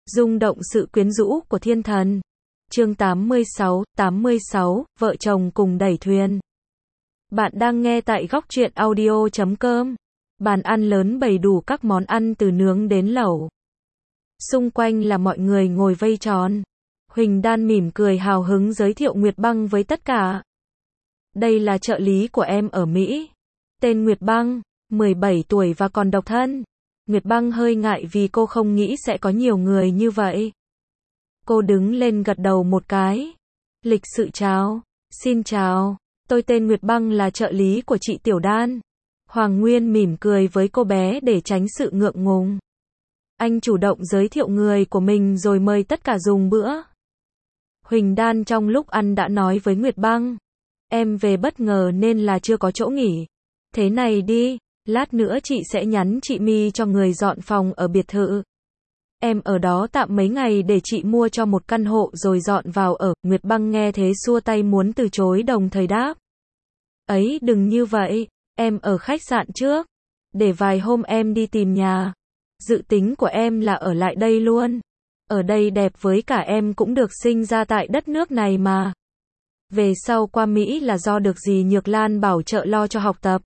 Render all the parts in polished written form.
Rung động sự quyến rũ của thiên thần. Chương 86, vợ chồng cùng đẩy thuyền. Bạn đang nghe tại góc truyện audio.com. Bàn ăn lớn bày đủ các món ăn từ nướng đến lẩu. Xung quanh là mọi người ngồi vây tròn. Huỳnh Đan mỉm cười hào hứng giới thiệu Nguyệt Băng với tất cả. Đây là trợ lý của em ở Mỹ. Tên Nguyệt Băng, 17 tuổi và còn độc thân. Nguyệt Băng hơi ngại vì cô không nghĩ sẽ có nhiều người như vậy. Cô đứng lên gật đầu một cái. Lịch sự chào. Xin chào, tôi tên Nguyệt Băng là trợ lý của chị Tiểu Đan. Hoàng Nguyên mỉm cười với cô bé để tránh sự ngượng ngùng. Anh chủ động giới thiệu người của mình rồi mời tất cả dùng bữa. Huỳnh Đan trong lúc ăn đã nói với Nguyệt Băng. Em về bất ngờ nên là chưa có chỗ nghỉ. Thế này đi, lát nữa chị sẽ nhắn chị My cho người dọn phòng ở biệt thự. Em ở đó tạm mấy ngày để chị mua cho một căn hộ rồi dọn vào ở. Nguyệt Băng nghe thế xua tay muốn từ chối, đồng thời đáp. Ấy, đừng như vậy, em ở khách sạn trước. Để vài hôm em đi tìm nhà. Dự tính của em là ở lại đây luôn. Ở đây đẹp, với cả em cũng được sinh ra tại đất nước này mà. Về sau qua Mỹ là do được dì Nhược Lan bảo trợ lo cho học tập.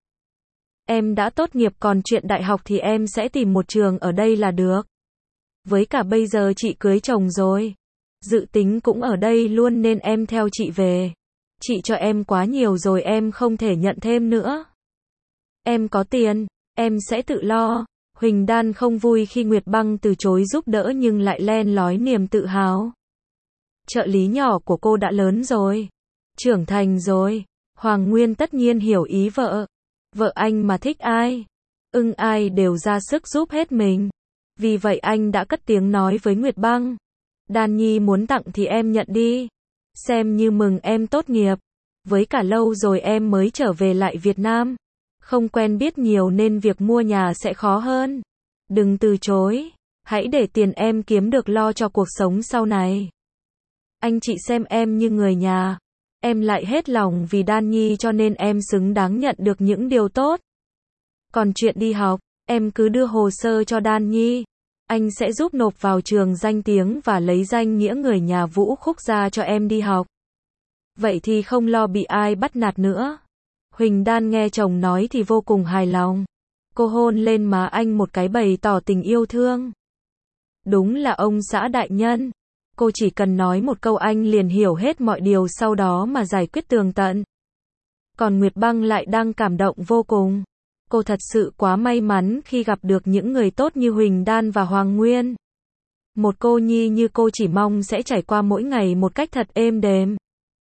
Em đã tốt nghiệp, còn chuyện đại học thì em sẽ tìm một trường ở đây là được. Với cả bây giờ chị cưới chồng rồi. Dự tính cũng ở đây luôn nên em theo chị về. Chị cho em quá nhiều rồi, em không thể nhận thêm nữa. Em có tiền, em sẽ tự lo. Huỳnh Đan không vui khi Nguyệt Băng từ chối giúp đỡ nhưng lại len lói niềm tự hào. Trợ lý nhỏ của cô đã lớn rồi. Trưởng thành rồi. Hoàng Nguyên tất nhiên hiểu ý vợ. Vợ anh mà thích ai, ai đều ra sức giúp hết mình. Vì vậy anh đã cất tiếng nói với Nguyệt Băng. Đan Nhi muốn tặng thì em nhận đi. Xem như mừng em tốt nghiệp. Với cả lâu rồi em mới trở về lại Việt Nam. Không quen biết nhiều nên việc mua nhà sẽ khó hơn. Đừng từ chối. Hãy để tiền em kiếm được lo cho cuộc sống sau này. Anh chị xem em như người nhà. Em lại hết lòng vì Đan Nhi cho nên em xứng đáng nhận được những điều tốt. Còn chuyện đi học, em cứ đưa hồ sơ cho Đan Nhi. Anh sẽ giúp nộp vào trường danh tiếng và lấy danh nghĩa người nhà Vũ Khúc ra cho em đi học. Vậy thì không lo bị ai bắt nạt nữa. Huỳnh Đan nghe chồng nói thì vô cùng hài lòng. Cô hôn lên má anh một cái bày tỏ tình yêu thương. Đúng là ông xã đại nhân. Cô chỉ cần nói một câu anh liền hiểu hết mọi điều sau đó mà giải quyết tường tận. Còn Nguyệt Băng lại đang cảm động vô cùng. Cô thật sự quá may mắn khi gặp được những người tốt như Huỳnh Đan và Hoàng Nguyên. Một cô nhi như cô chỉ mong sẽ trải qua mỗi ngày một cách thật êm đềm.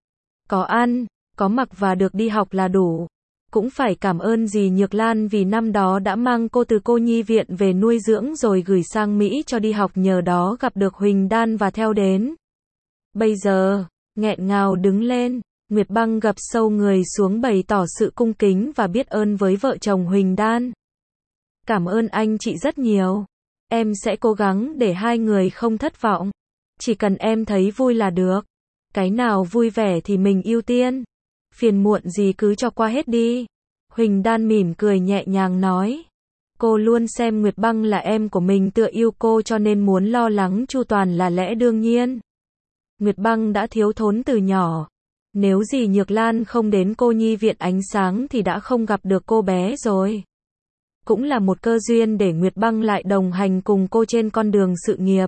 Có ăn, có mặc và được đi học là đủ. Cũng phải cảm ơn dì Nhược Lan vì năm đó đã mang cô từ cô nhi viện về nuôi dưỡng rồi gửi sang Mỹ cho đi học, nhờ đó gặp được Huỳnh Đan và theo đến. Bây giờ, nghẹn ngào đứng lên, Nguyệt Băng gập sâu người xuống bày tỏ sự cung kính và biết ơn với vợ chồng Huỳnh Đan. Cảm ơn anh chị rất nhiều. Em sẽ cố gắng để hai người không thất vọng. Chỉ cần em thấy vui là được. Cái nào vui vẻ thì mình ưu tiên. Phiền muộn gì cứ cho qua hết đi. Huỳnh Đan mỉm cười nhẹ nhàng nói. Cô luôn xem Nguyệt Băng là em của mình, tựa yêu cô cho nên muốn lo lắng chu toàn là lẽ đương nhiên. Nguyệt Băng đã thiếu thốn từ nhỏ. Nếu dì Nhược Lan không đến cô nhi viện ánh sáng thì đã không gặp được cô bé rồi. Cũng là một cơ duyên để Nguyệt Băng lại đồng hành cùng cô trên con đường sự nghiệp.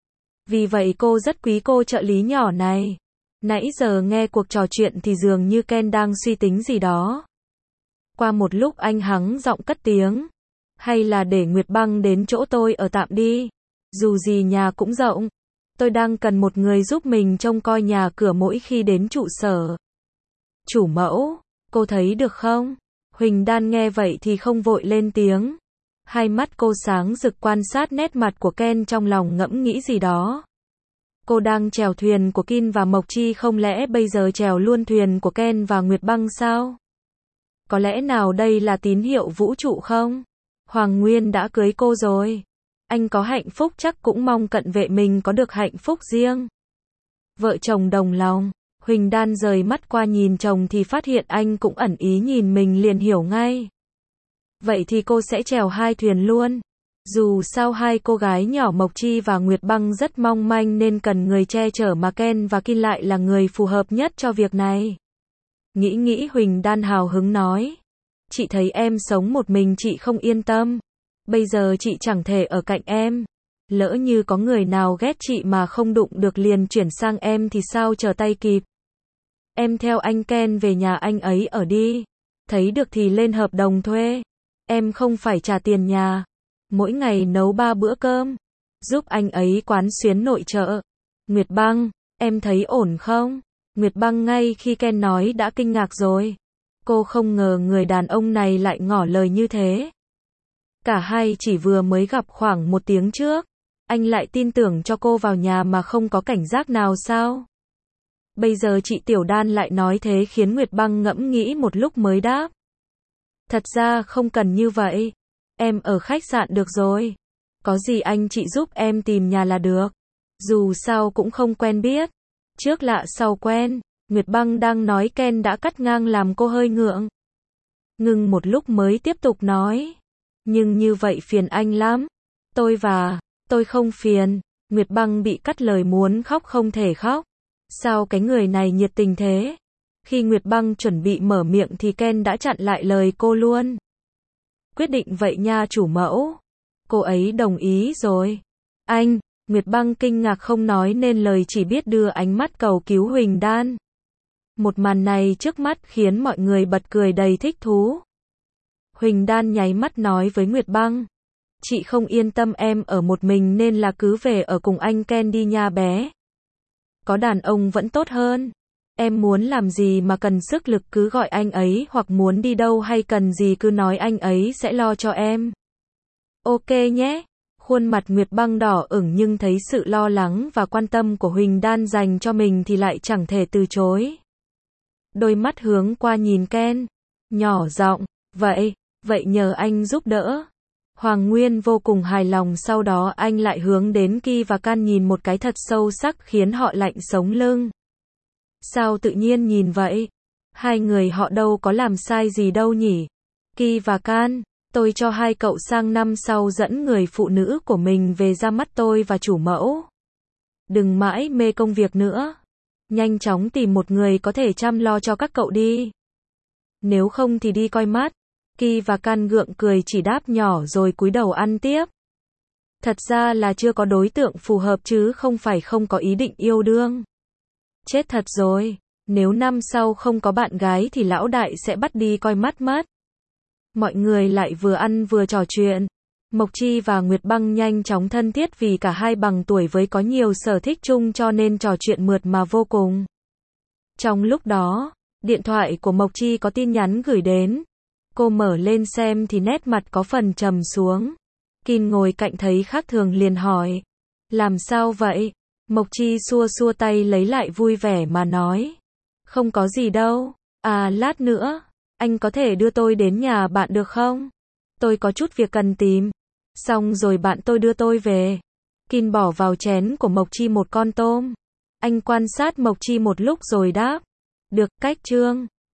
Vì vậy cô rất quý cô trợ lý nhỏ này. Nãy giờ nghe cuộc trò chuyện thì dường như Ken đang suy tính gì đó. Qua một lúc anh hắng giọng cất tiếng. Hay là để Nguyệt Băng đến chỗ tôi ở tạm đi. Dù gì nhà cũng rộng. Tôi đang cần một người giúp mình trông coi nhà cửa mỗi khi đến trụ sở. Chủ mẫu, cô thấy được không? Huỳnh Đan nghe vậy thì không vội lên tiếng. Hai mắt cô sáng rực quan sát nét mặt của Ken, trong lòng ngẫm nghĩ gì đó. Cô đang chèo thuyền của Kin và Mộc Chi, không lẽ bây giờ chèo luôn thuyền của Ken và Nguyệt Băng sao? Có lẽ nào đây là tín hiệu vũ trụ không? Hoàng Nguyên đã cưới cô rồi. Anh có hạnh phúc chắc cũng mong cận vệ mình có được hạnh phúc riêng. Vợ chồng đồng lòng. Huỳnh Đan rời mắt qua nhìn chồng thì phát hiện anh cũng ẩn ý nhìn mình, liền hiểu ngay. Vậy thì cô sẽ chèo hai thuyền luôn. Dù sao hai cô gái nhỏ Mộc Chi và Nguyệt Băng rất mong manh nên cần người che chở mà Ken và Kin lại là người phù hợp nhất cho việc này. Nghĩ Huỳnh Đan hào hứng nói. Chị thấy em sống một mình chị không yên tâm. Bây giờ chị chẳng thể ở cạnh em. Lỡ như có người nào ghét chị mà không đụng được liền chuyển sang em thì sao trở tay kịp. Em theo anh Ken về nhà anh ấy ở đi. Thấy được thì lên hợp đồng thuê. Em không phải trả tiền nhà. Mỗi ngày nấu 3 bữa cơm. Giúp anh ấy quán xuyến nội trợ. Nguyệt Băng, em thấy ổn không? Nguyệt Băng ngay khi Ken nói đã kinh ngạc rồi. Cô không ngờ người đàn ông này lại ngỏ lời như thế. Cả hai chỉ vừa mới gặp khoảng 1 tiếng trước. Anh lại tin tưởng cho cô vào nhà mà không có cảnh giác nào sao? Bây giờ chị Tiểu Đan lại nói thế khiến Nguyệt Băng ngẫm nghĩ một lúc mới đáp. Thật ra không cần như vậy. Em ở khách sạn được rồi. Có gì anh chị giúp em tìm nhà là được. Dù sao cũng không quen biết. Trước lạ sau quen. Nguyệt Băng đang nói Ken đã cắt ngang làm cô hơi ngượng. Ngừng một lúc mới tiếp tục nói. Nhưng như vậy phiền anh lắm. Tôi không phiền. Nguyệt Băng bị cắt lời muốn khóc không thể khóc. Sao cái người này nhiệt tình thế? Khi Nguyệt Băng chuẩn bị mở miệng thì Ken đã chặn lại lời cô luôn. Quyết định vậy nha chủ mẫu. Cô ấy đồng ý rồi. Anh, Nguyệt Băng kinh ngạc không nói nên lời chỉ biết đưa ánh mắt cầu cứu Huỳnh Đan. Một màn này trước mắt khiến mọi người bật cười đầy thích thú. Huỳnh Đan nháy mắt nói với Nguyệt Băng. Chị không yên tâm em ở một mình nên là cứ về ở cùng anh Ken đi nha bé. Có đàn ông vẫn tốt hơn. Em muốn làm gì mà cần sức lực cứ gọi anh ấy hoặc muốn đi đâu hay cần gì cứ nói anh ấy sẽ lo cho em. Ok nhé. Khuôn mặt Nguyệt Băng đỏ ửng nhưng thấy sự lo lắng và quan tâm của Huỳnh Đan dành cho mình thì lại chẳng thể từ chối. Đôi mắt hướng qua nhìn Ken. Nhỏ giọng. Vậy nhờ anh giúp đỡ. Hoàng Nguyên vô cùng hài lòng sau đó anh lại hướng đến Ki và Can nhìn một cái thật sâu sắc khiến họ lạnh sống lưng. Sao tự nhiên nhìn vậy? Hai người họ đâu có làm sai gì đâu nhỉ? Ki và Can, tôi cho hai cậu sang năm sau dẫn người phụ nữ của mình về ra mắt tôi và chủ mẫu. Đừng mãi mê công việc nữa. Nhanh chóng tìm một người có thể chăm lo cho các cậu đi. Nếu không thì đi coi mắt. Ki và Can gượng cười chỉ đáp nhỏ rồi cúi đầu ăn tiếp. Thật ra là chưa có đối tượng phù hợp chứ không phải không có ý định yêu đương. Chết thật rồi, nếu năm sau không có bạn gái thì lão đại sẽ bắt đi coi mắt mất. Mọi người lại vừa ăn vừa trò chuyện. Mộc Chi và Nguyệt Băng nhanh chóng thân thiết vì cả hai bằng tuổi với có nhiều sở thích chung cho nên trò chuyện mượt mà vô cùng. Trong lúc đó, điện thoại của Mộc Chi có tin nhắn gửi đến. Cô mở lên xem thì nét mặt có phần trầm xuống. Kin ngồi cạnh thấy khác thường liền hỏi. Làm sao vậy? Mộc Chi xua xua tay lấy lại vui vẻ mà nói. Không có gì đâu. À lát nữa, anh có thể đưa tôi đến nhà bạn được không? Tôi có chút việc cần tìm. Xong rồi bạn tôi đưa tôi về. Kin bỏ vào chén của Mộc Chi một con tôm. Anh quan sát Mộc Chi một lúc rồi đáp. Được, cách Trương.